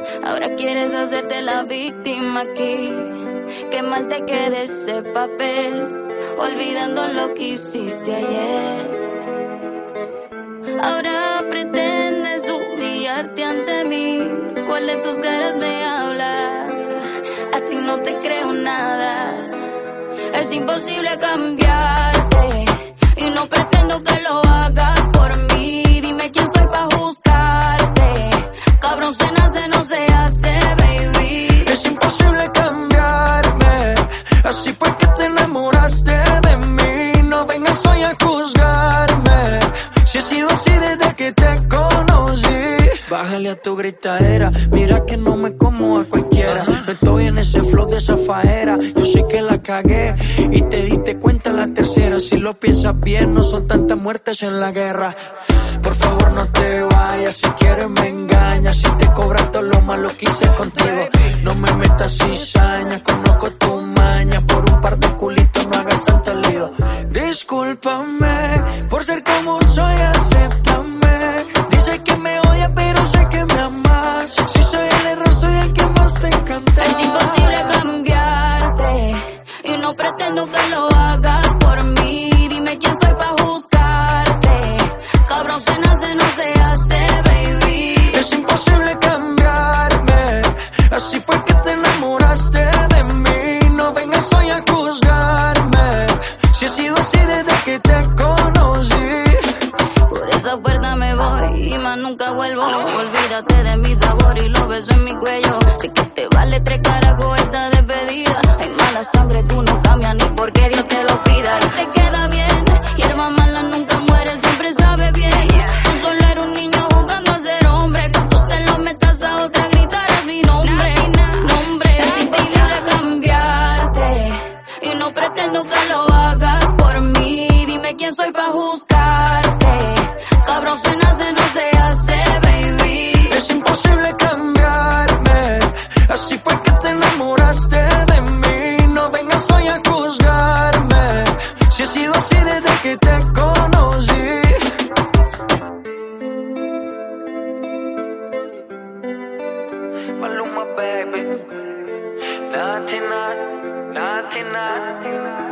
Ahora quieres hacerte la víctima aquí. Qué mal te queda ese papel, olvidando lo que hiciste ayer. Ahora pretendes humillarte ante mí. ¿Cuál de tus caras me habla? A ti no te creo nada. Es imposible cambiarte y no pretendo que lo hagas por mí. Dime quién soy pa' juzgarte. Cabrón, se nace, no se hace, baby. Es imposible cambiarme, así fue que te enamoraste de mí. No vengas hoy a juzgarme, si he sido así desde que te conocí. Bájale a tu gritadera, mira que no me como a cualquiera. No estoy en ese flow de esa faera, yo sé que la cagué y te diste cuenta la tercera. Si lo piensas bien, no son tantas muertes en la guerra. Por favor no te vayas, si quieres me engañas. Si te cobras todo lo malo que hice contigo, no me metas cizaña, conozco tu maña. Por un par de culitos no hagas tanto lío. Discúlpame por ser como soy, acéptame. Dice que me odia pero sé que me amas. Si soy el error, soy el que más te encanta. Es imposible cambiarte y no pretendo que lo hagas por mí. Dime quién soy pa' juzgarte. Cabrón, se nace, no se hace, baby. Es imposible cambiarme, así fue que te enamoraste de mí. No vengas hoy a juzgarme, si he sido así desde que te conocí. Por esa puerta me voy y más nunca vuelvo. Olvídate de mi sabor y los besos en mi cuello. Sé que te vale 3 carajos esta despedida. Hay mala sangre, tú no cambias ni porque Dios te lo pida. Y te queda bien, hierba mala nunca muere, siempre sabe bien. Tú solo eres un niño jugando a ser hombre. Cuando se lo metas a otra gritarás mi nombre. Nombre, es imposible cambiarte y no pretendo que lo hagas por mí. Dime quién soy pa' juzgarte. Cabrón, se nace, no se hace, baby. Es imposible cambiarme, así fue que te enamoraste de mí. No vengas hoy a juzgarme, si he sido así desde que te conocí. Maluma, baby. Naughty, naughty, naughty, naughty.